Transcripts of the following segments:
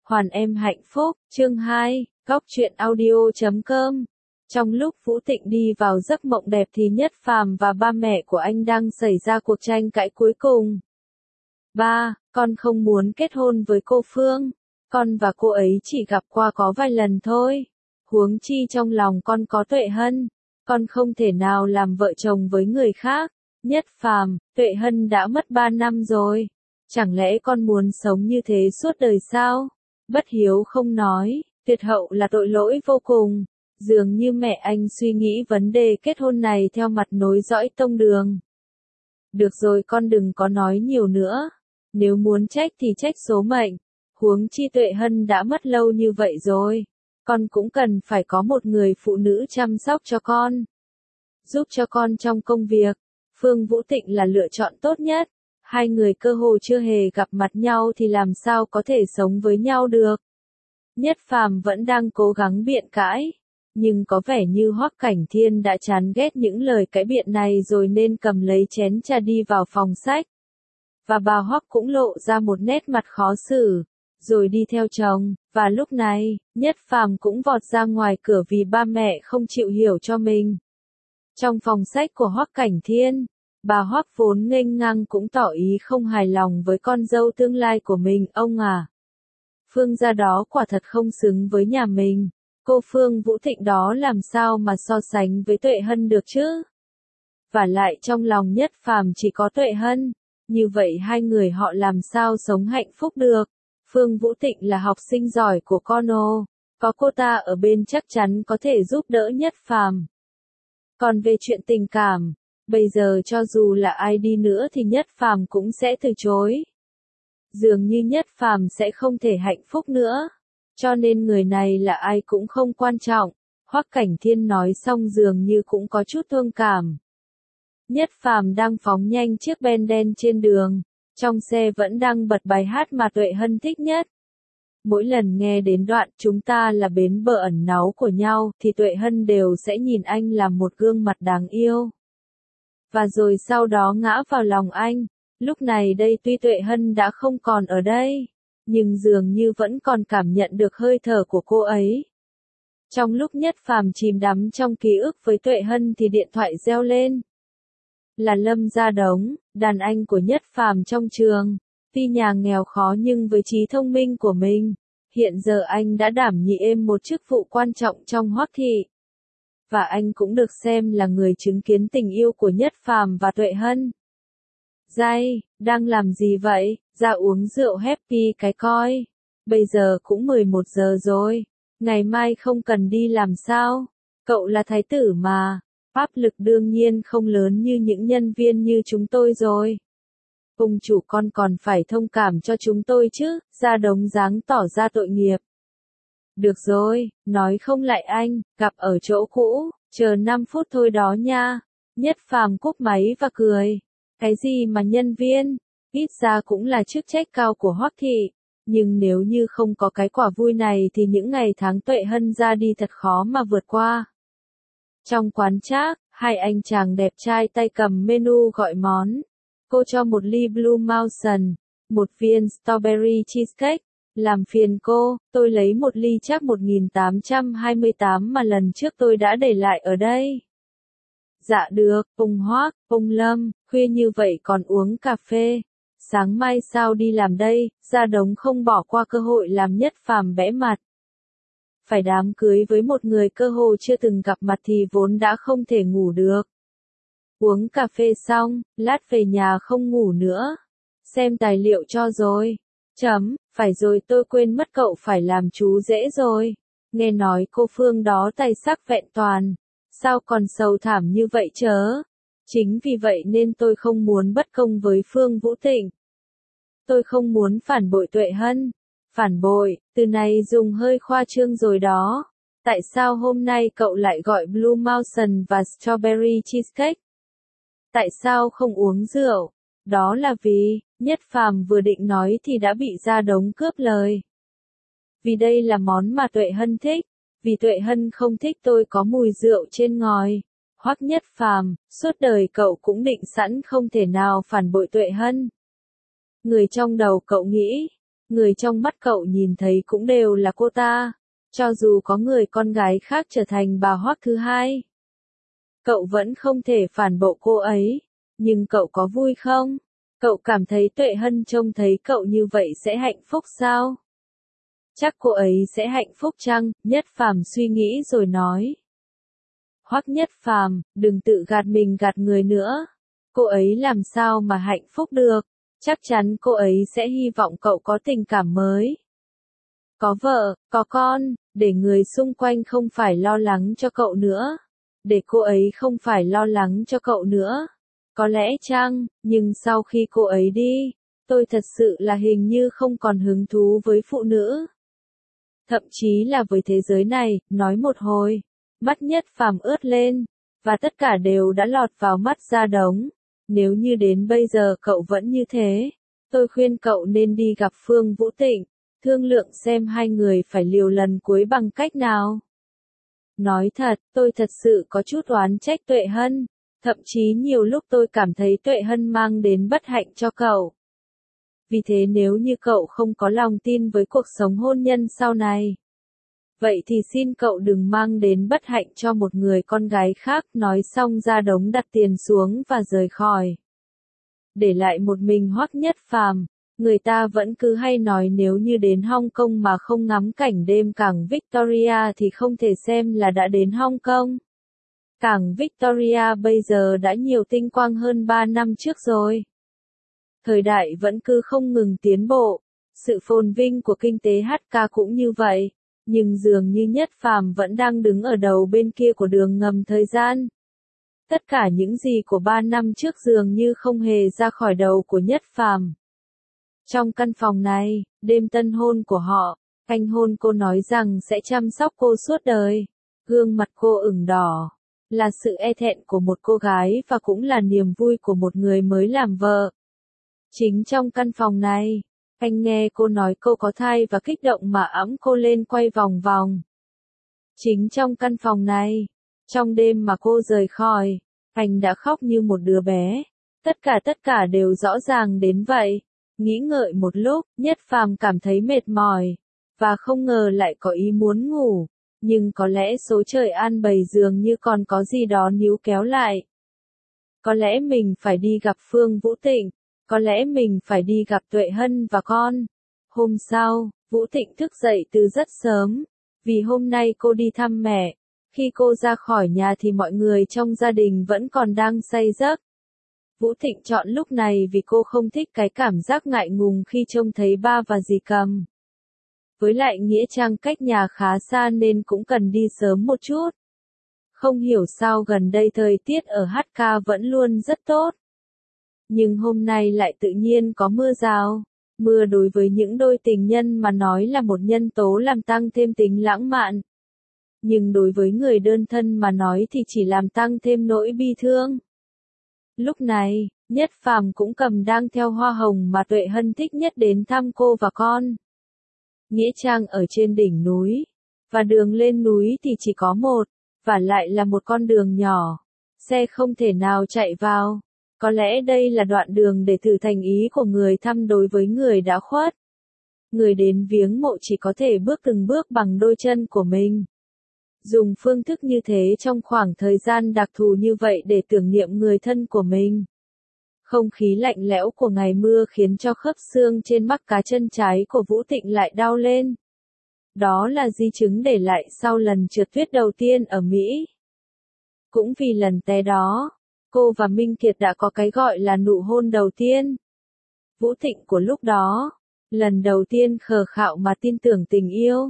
Hoàn em hạnh phúc, chương 2, góc truyện audio.com. Trong lúc Vũ Tịnh đi vào giấc mộng đẹp thì Nhất Phàm và ba mẹ của anh đang xảy ra cuộc tranh cãi cuối cùng. Ba, con không muốn kết hôn với cô Phương. Con và cô ấy chỉ gặp qua có vài lần thôi. Huống chi trong lòng con có Tuệ Hân. Con không thể nào làm vợ chồng với người khác. Nhất Phàm, Tuệ Hân đã mất 3 năm rồi. Chẳng lẽ con muốn sống như thế suốt đời sao? Bất hiếu không nói, tuyệt hậu là tội lỗi vô cùng. Dường như mẹ anh suy nghĩ vấn đề kết hôn này theo mặt nối dõi tông đường. Được rồi, con đừng có nói nhiều nữa. Nếu muốn trách thì trách số mệnh. Huống chi Tuệ Hân đã mất lâu như vậy rồi. Con cũng cần phải có một người phụ nữ chăm sóc cho con. Giúp cho con trong công việc. Phương Vũ Tịnh là lựa chọn tốt nhất. Hai người cơ hồ chưa hề gặp mặt nhau thì làm sao có thể sống với nhau được. Nhất Phàm vẫn đang cố gắng biện cãi. Nhưng có vẻ như Hoắc Cảnh Thiên đã chán ghét những lời cãi biện này rồi nên cầm lấy chén trà đi vào phòng sách. Và bà Hoắc cũng lộ ra một nét mặt khó xử, rồi đi theo chồng, và lúc này, Nhất Phàm cũng vọt ra ngoài cửa vì ba mẹ không chịu hiểu cho mình. Trong phòng sách của Hoắc Cảnh Thiên, bà Hoắc vốn nghênh ngang cũng tỏ ý không hài lòng với con dâu tương lai của mình. Ông à, Phương gia đó quả thật không xứng với nhà mình. Cô Phương Vũ Tịnh đó làm sao mà so sánh với Tuệ Hân được chứ? Và lại trong lòng Nhất Phàm chỉ có Tuệ Hân, như vậy hai người họ làm sao sống hạnh phúc được? Phương Vũ Tịnh là học sinh giỏi của con ô, có cô ta ở bên chắc chắn có thể giúp đỡ Nhất Phàm. Còn về chuyện tình cảm, bây giờ cho dù là ai đi nữa thì Nhất Phàm cũng sẽ từ chối. Dường như Nhất Phàm sẽ không thể hạnh phúc nữa. Cho nên người này là ai cũng không quan trọng. Hoắc Cảnh Thiên nói xong dường như cũng có chút thương cảm. Nhất Phàm đang phóng nhanh chiếc Ben đen trên đường. Trong xe vẫn đang bật bài hát mà Tuệ Hân thích nhất. Mỗi lần nghe đến đoạn chúng ta là bến bờ ẩn náu của nhau thì Tuệ Hân đều sẽ nhìn anh làm một gương mặt đáng yêu. Và rồi sau đó ngã vào lòng anh. Lúc này đây tuy Tuệ Hân đã không còn ở đây, nhưng dường như vẫn còn cảm nhận được hơi thở của cô ấy. Trong lúc Nhất Phàm chìm đắm trong ký ức với Tuệ Hân thì điện thoại reo lên. Là Lâm Gia Đống, đàn anh của Nhất Phàm trong trường. Tuy nhà nghèo khó nhưng với trí thông minh của mình, hiện giờ anh đã đảm nhiệm một chức vụ quan trọng trong Hoắc thị. Và anh cũng được xem là người chứng kiến tình yêu của Nhất Phàm và Tuệ Hân. Dây, đang làm gì vậy? Ra uống rượu happy cái coi. Bây giờ cũng 11 giờ rồi. Ngày mai không cần đi làm sao? Cậu là thái tử mà. Áp lực đương nhiên không lớn như những nhân viên như chúng tôi rồi. Ông chủ con còn phải thông cảm cho chúng tôi chứ. Gia Đống dáng tỏ ra tội nghiệp. Được rồi, nói không lại anh, gặp ở chỗ cũ, chờ 5 phút thôi đó nha. Nhất Phàm cúp máy và cười. Cái gì mà nhân viên, ít ra cũng là chức trách cao của Hoắc thị, nhưng nếu như không có cái quả vui này thì những ngày tháng Tuệ Hân ra đi thật khó mà vượt qua. Trong quán trác, hai anh chàng đẹp trai tay cầm menu gọi món. Cô cho một ly Blue Mountain, một viên Strawberry Cheesecake. Làm phiền cô, tôi lấy một ly chắc 1828 mà lần trước tôi đã để lại ở đây. Dạ được, ông Hoắc, ông Lâm, khuya như vậy còn uống cà phê. Sáng mai sao đi làm đây? Gia Đống không bỏ qua cơ hội làm Nhất Phàm bẽ mặt. Phải đám cưới với một người cơ hồ chưa từng gặp mặt thì vốn đã không thể ngủ được. Uống cà phê xong, lát về nhà không ngủ nữa. Xem tài liệu cho rồi. Phải rồi, tôi quên mất cậu phải làm chú rể rồi. Nghe nói cô Phương đó tài sắc vẹn toàn. Sao còn sầu thảm như vậy chớ? Chính vì vậy nên tôi không muốn bất công với Phương Vũ Tịnh. Tôi không muốn phản bội Tuệ Hân. Phản bội, từ này dùng hơi khoa trương rồi đó. Tại sao hôm nay cậu lại gọi Blue Mountain và Strawberry Cheesecake? Tại sao không uống rượu? Đó là vì, Nhất Phàm vừa định nói thì đã bị Gia Đống cướp lời. Vì đây là món mà Tuệ Hân thích. Vì Tuệ Hân không thích tôi có mùi rượu trên ngòi. Hoắc Nhất Phàm, suốt đời cậu cũng định sẵn không thể nào phản bội Tuệ Hân. Người trong đầu cậu nghĩ, Người trong mắt cậu nhìn thấy cũng đều là cô ta, cho dù có người con gái khác trở thành bà Hoắc thứ hai. Cậu vẫn không thể phản bội cô ấy, nhưng cậu có vui không? Cậu cảm thấy Tuệ Hân trông thấy cậu như vậy sẽ hạnh phúc sao? Chắc cô ấy sẽ hạnh phúc chăng? Nhất Phàm suy nghĩ rồi nói. Hoắc Nhất Phàm, đừng tự gạt mình gạt người nữa. Cô ấy làm sao mà hạnh phúc được? Chắc chắn cô ấy sẽ hy vọng cậu có tình cảm mới. Có vợ, có con, để người xung quanh không phải lo lắng cho cậu nữa. Để cô ấy không phải lo lắng cho cậu nữa. Có lẽ chăng, nhưng sau khi cô ấy đi, tôi thật sự là hình như không còn hứng thú với phụ nữ. Thậm chí là với thế giới này, nói một hồi, mắt Nhất Phàm ướt lên, và tất cả đều đã lọt vào mắt ra đống. Nếu như đến bây giờ cậu vẫn như thế, tôi khuyên cậu nên đi gặp Phương Vũ Tịnh, thương lượng xem hai người phải liều lần cuối bằng cách nào. Nói thật, tôi thật sự có chút oán trách Tuệ Hân, thậm chí nhiều lúc tôi cảm thấy Tuệ Hân mang đến bất hạnh cho cậu. Vì thế nếu như cậu không có lòng tin với cuộc sống hôn nhân sau này, vậy thì xin cậu đừng mang đến bất hạnh cho một người con gái khác. Nói xong ra đống đặt tiền xuống và rời khỏi. Để lại một mình Hoắc Nhất Phàm, người ta vẫn cứ hay nói nếu như đến Hong Kong mà không ngắm cảnh đêm cảng Victoria thì không thể xem là đã đến Hong Kong. Cảng Victoria bây giờ đã nhiều tinh quang hơn 3 năm trước rồi. Thời đại vẫn cứ không ngừng tiến bộ, sự phồn vinh của kinh tế HK cũng như vậy, nhưng dường như Nhất Phàm vẫn đang đứng ở đầu bên kia của đường ngầm thời gian. Tất cả những gì của 3 năm trước dường như không hề ra khỏi đầu của Nhất Phàm. Trong căn phòng này, đêm tân hôn của họ, anh hôn cô nói rằng sẽ chăm sóc cô suốt đời. Gương mặt cô ửng đỏ, là sự e thẹn của một cô gái và cũng là niềm vui của một người mới làm vợ. Chính trong căn phòng này, anh nghe cô nói cô có thai và kích động mà ẵm cô lên quay vòng vòng. Chính trong căn phòng này, trong đêm mà cô rời khỏi, anh đã khóc như một đứa bé. Tất cả đều rõ ràng đến vậy. Nghĩ ngợi một lúc, Nhất Phàm cảm thấy mệt mỏi, và không ngờ lại có ý muốn ngủ, nhưng có lẽ số trời an bày dường như còn có gì đó níu kéo lại. Có lẽ mình phải đi gặp Phương Vũ Tịnh, có lẽ mình phải đi gặp Tuệ Hân và con. Hôm sau, Vũ Tịnh thức dậy từ rất sớm, vì hôm nay cô đi thăm mẹ. Khi cô ra khỏi nhà thì mọi người trong gia đình vẫn còn đang say giấc. Vũ Thịnh chọn lúc này vì cô không thích cái cảm giác ngại ngùng khi trông thấy ba và dì Cầm. Với lại nghĩa trang cách nhà khá xa nên cũng cần đi sớm một chút. Không hiểu sao gần đây thời tiết ở HK vẫn luôn rất tốt. Nhưng hôm nay lại tự nhiên có mưa rào. Mưa đối với những đôi tình nhân mà nói là một nhân tố làm tăng thêm tính lãng mạn. Nhưng đối với người đơn thân mà nói thì chỉ làm tăng thêm nỗi bi thương. Lúc này, Nhất Phàm cũng cầm đang theo hoa hồng mà Tuệ Hân thích nhất đến thăm cô và con. Nghĩa trang ở trên đỉnh núi, và đường lên núi thì chỉ có một, và lại là một con đường nhỏ. Xe không thể nào chạy vào. Có lẽ đây là đoạn đường để thử thành ý của người thăm đối với người đã khuất. Người đến viếng mộ chỉ có thể bước từng bước bằng đôi chân của mình. Dùng phương thức như thế trong khoảng thời gian đặc thù như vậy để tưởng niệm người thân của mình. Không khí lạnh lẽo của ngày mưa khiến cho khớp xương trên mắt cá chân trái của Vũ Tịnh lại đau lên. Đó là di chứng để lại sau lần trượt tuyết đầu tiên ở Mỹ. Cũng vì lần té đó, cô và Minh Kiệt đã có cái gọi là nụ hôn đầu tiên. Vũ Thịnh của lúc đó, lần đầu tiên khờ khạo mà tin tưởng tình yêu.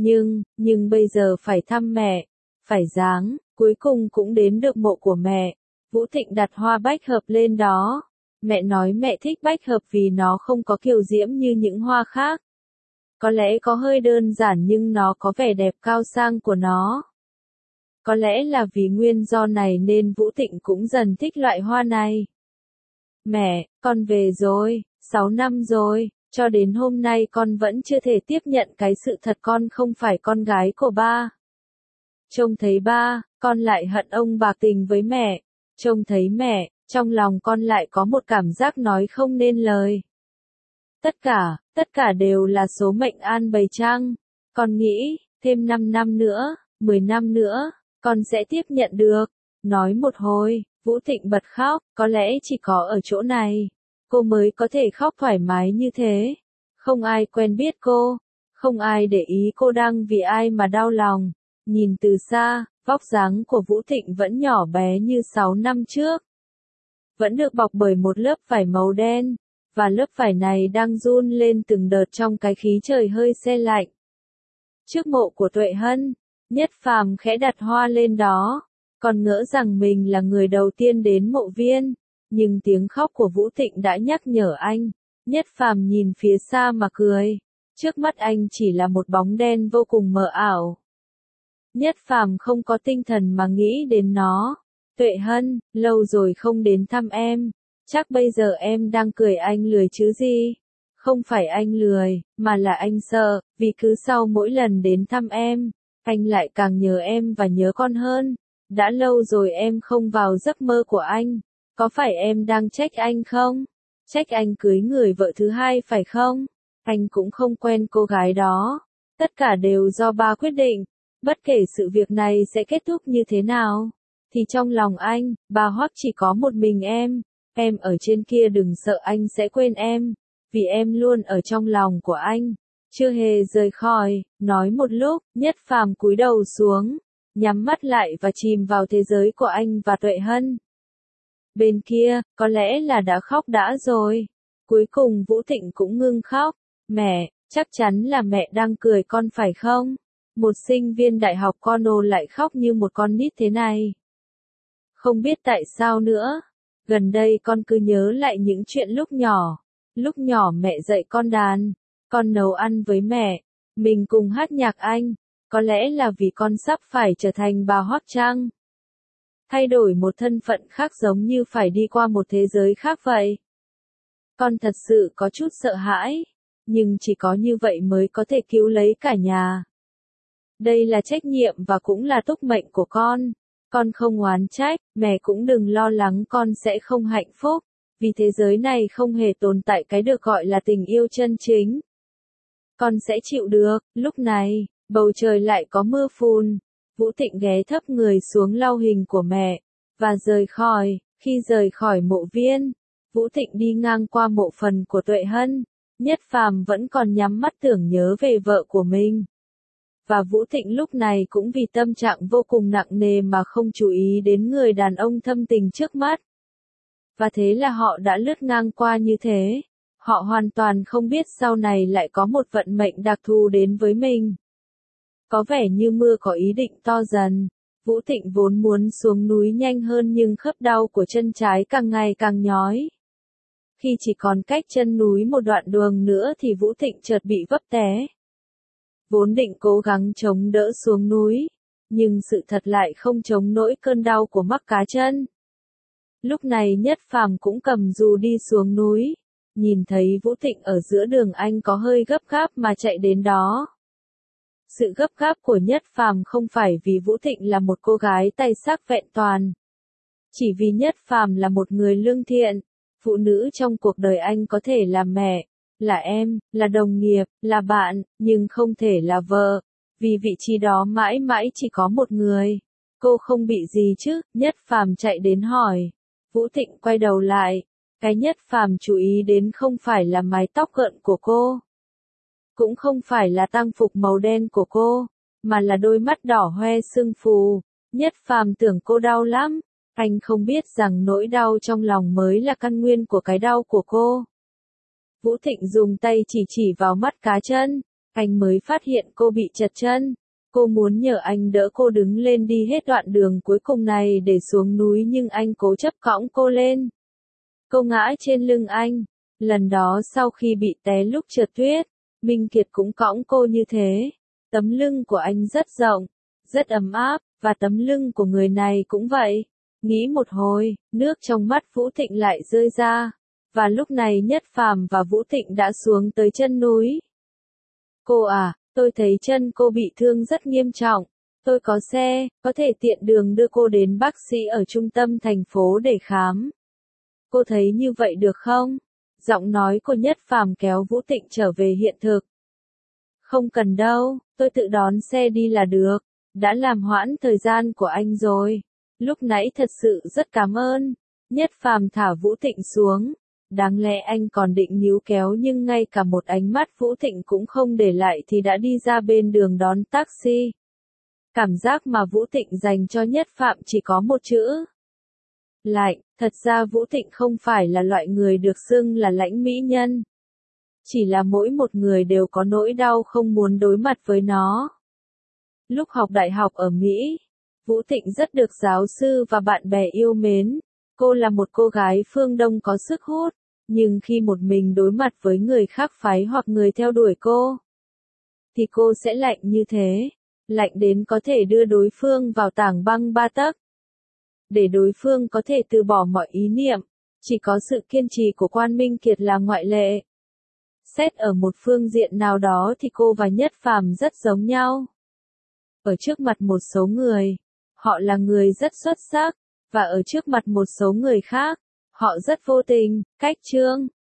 Nhưng bây giờ phải thăm mẹ, phải dáng, cuối cùng cũng đến được mộ của mẹ. Vũ Thịnh đặt hoa bách hợp lên đó. Mẹ nói mẹ thích bách hợp vì nó không có kiều diễm như những hoa khác. Có lẽ có hơi đơn giản nhưng nó có vẻ đẹp cao sang của nó. Có lẽ là vì nguyên do này nên Vũ Thịnh cũng dần thích loại hoa này. Mẹ, con về rồi, 6 năm rồi, cho đến hôm nay con vẫn chưa thể tiếp nhận cái sự thật con không phải con gái của ba. Trông thấy ba, con lại hận ông bạc tình với mẹ. Trông thấy mẹ, trong lòng con lại có một cảm giác nói không nên lời. Tất cả đều là số mệnh an bày chăng? Con nghĩ, thêm 5 năm nữa, 10 năm nữa, con sẽ tiếp nhận được. Nói một hồi, Vũ Thịnh bật khóc, có lẽ chỉ có ở chỗ này, cô mới có thể khóc thoải mái như thế. Không ai quen biết cô, không ai để ý cô đang vì ai mà đau lòng. Nhìn từ xa, vóc dáng của Vũ Thịnh vẫn nhỏ bé như 6 năm trước. Vẫn được bọc bởi một lớp vải màu đen, và lớp vải này đang run lên từng đợt trong cái khí trời hơi se lạnh. Trước mộ của Tuệ Hân, Nhất Phàm khẽ đặt hoa lên đó, còn ngỡ rằng mình là người đầu tiên đến mộ viên, nhưng tiếng khóc của Vũ Thịnh đã nhắc nhở anh. Nhất Phàm nhìn phía xa mà cười, trước mắt anh chỉ là một bóng đen vô cùng mờ ảo. Nhất Phàm không có tinh thần mà nghĩ đến nó. Tuệ Hân, lâu rồi không đến thăm em, chắc bây giờ em đang cười anh lười chứ gì. Không phải anh lười, mà là anh sợ, vì cứ sau mỗi lần đến thăm em, anh lại càng nhớ em và nhớ con hơn. Đã lâu rồi em không vào giấc mơ của anh, có phải em đang trách anh không? Trách anh cưới người vợ thứ hai phải không? Anh cũng không quen cô gái đó. Tất cả đều do ba quyết định. Bất kể sự việc này sẽ kết thúc như thế nào, thì trong lòng anh, bà Hoắc chỉ có một mình em. Em ở trên kia đừng sợ anh sẽ quên em, vì em luôn ở trong lòng của anh, chưa hề rời khỏi. Nói một lúc, Nhất Phàm cúi đầu xuống, nhắm mắt lại và chìm vào thế giới của anh và Tuệ Hân. Bên kia, có lẽ là đã khóc đã rồi. Cuối cùng Vũ Thịnh cũng ngưng khóc. Mẹ, chắc chắn là mẹ đang cười con phải không? Một sinh viên đại học con ồ lại khóc như một con nít thế này. Không biết tại sao nữa. Gần đây con cứ nhớ lại những chuyện lúc nhỏ. Lúc nhỏ mẹ dạy con đàn, con nấu ăn với mẹ, mình cùng hát nhạc Anh. Có lẽ là vì con sắp phải trở thành bà Hoắc chăng? Thay đổi một thân phận khác giống như phải đi qua một thế giới khác vậy. Con thật sự có chút sợ hãi, nhưng chỉ có như vậy mới có thể cứu lấy cả nhà. Đây là trách nhiệm và cũng là túc mệnh của con. Con không oán trách, mẹ cũng đừng lo lắng con sẽ không hạnh phúc, vì thế giới này không hề tồn tại cái được gọi là tình yêu chân chính. Con sẽ chịu được. Lúc này, bầu trời lại có mưa phùn. Vũ Thịnh ghé thấp người xuống lau hình của mẹ, và rời khỏi. Khi rời khỏi mộ viên, Vũ Thịnh đi ngang qua mộ phần của Tuệ Hân. Nhất Phàm vẫn còn nhắm mắt tưởng nhớ về vợ của mình. Và Vũ Thịnh lúc này cũng vì tâm trạng vô cùng nặng nề mà không chú ý đến người đàn ông thâm tình trước mắt. Và thế là họ đã lướt ngang qua như thế. Họ hoàn toàn không biết sau này lại có một vận mệnh đặc thù đến với mình. Có vẻ như mưa có ý định to dần. Vũ Thịnh vốn muốn xuống núi nhanh hơn nhưng khớp đau của chân trái càng ngày càng nhói. Khi chỉ còn cách chân núi một đoạn đường nữa thì Vũ Thịnh chợt bị vấp té. Vốn định cố gắng chống đỡ xuống núi, nhưng sự thật lại không chống nổi cơn đau của mắc cá chân. Lúc này Nhất Phàm cũng cầm dù đi xuống núi, nhìn thấy Vũ Thịnh ở giữa đường anh có hơi gấp gáp mà chạy đến đó. Sự gấp gáp của Nhất Phàm không phải vì Vũ Thịnh là một cô gái tay sắc vẹn toàn. Chỉ vì Nhất Phàm là một người lương thiện, phụ nữ trong cuộc đời anh có thể là mẹ, là em, là đồng nghiệp, là bạn, nhưng không thể là vợ, vì vị trí đó mãi mãi chỉ có một người. Cô không bị gì chứ? Nhất Phàm chạy đến hỏi. Vũ Thịnh quay đầu lại, cái Nhất Phàm chú ý đến không phải là mái tóc gợn của cô, cũng không phải là tang phục màu đen của cô, mà là đôi mắt đỏ hoe sưng phù. Nhất Phàm tưởng cô đau lắm, anh không biết rằng nỗi đau trong lòng mới là căn nguyên của cái đau của cô. Vũ Thịnh dùng tay chỉ vào mắt cá chân, anh mới phát hiện cô bị trật chân. Cô muốn nhờ anh đỡ cô đứng lên đi hết đoạn đường cuối cùng này để xuống núi nhưng anh cố chấp cõng cô lên. Cô ngã trên lưng anh. Lần đó sau khi bị té lúc trượt tuyết, Minh Kiệt cũng cõng cô như thế. Tấm lưng của anh rất rộng, rất ấm áp, và tấm lưng của người này cũng vậy. Nghĩ một hồi, nước trong mắt Vũ Thịnh lại rơi ra. Và lúc này Nhất Phàm và Vũ Thịnh đã xuống tới chân núi. Cô à, tôi thấy chân cô bị thương rất nghiêm trọng. Tôi có xe, có thể tiện đường đưa cô đến bác sĩ ở trung tâm thành phố để khám. Cô thấy như vậy được không? Giọng nói của Nhất Phàm kéo Vũ Tịnh trở về hiện thực. Không cần đâu, tôi tự đón xe đi là được. Đã làm hoãn thời gian của anh rồi. Lúc nãy thật sự rất cảm ơn. Nhất Phàm thả Vũ Tịnh xuống. Đáng lẽ anh còn định níu kéo nhưng ngay cả một ánh mắt Vũ Tịnh cũng không để lại thì đã đi ra bên đường đón taxi. Cảm giác mà Vũ Tịnh dành cho Nhất Phàm chỉ có một chữ. Lạnh, thật ra Vũ Tịnh không phải là loại người được xưng là lãnh mỹ nhân. Chỉ là mỗi một người đều có nỗi đau không muốn đối mặt với nó. Lúc học đại học ở Mỹ, Vũ Tịnh rất được giáo sư và bạn bè yêu mến. Cô là một cô gái phương Đông có sức hút, nhưng khi một mình đối mặt với người khác phái hoặc người theo đuổi cô, thì cô sẽ lạnh như thế, lạnh đến có thể đưa đối phương vào tảng băng 3 tấc. Để đối phương có thể từ bỏ mọi ý niệm, chỉ có sự kiên trì của Quan Minh Kiệt là ngoại lệ. Xét ở một phương diện nào đó thì cô và Nhất Phàm rất giống nhau. Ở trước mặt một số người, họ là người rất xuất sắc, và ở trước mặt một số người khác, họ rất vô tình. Cách chương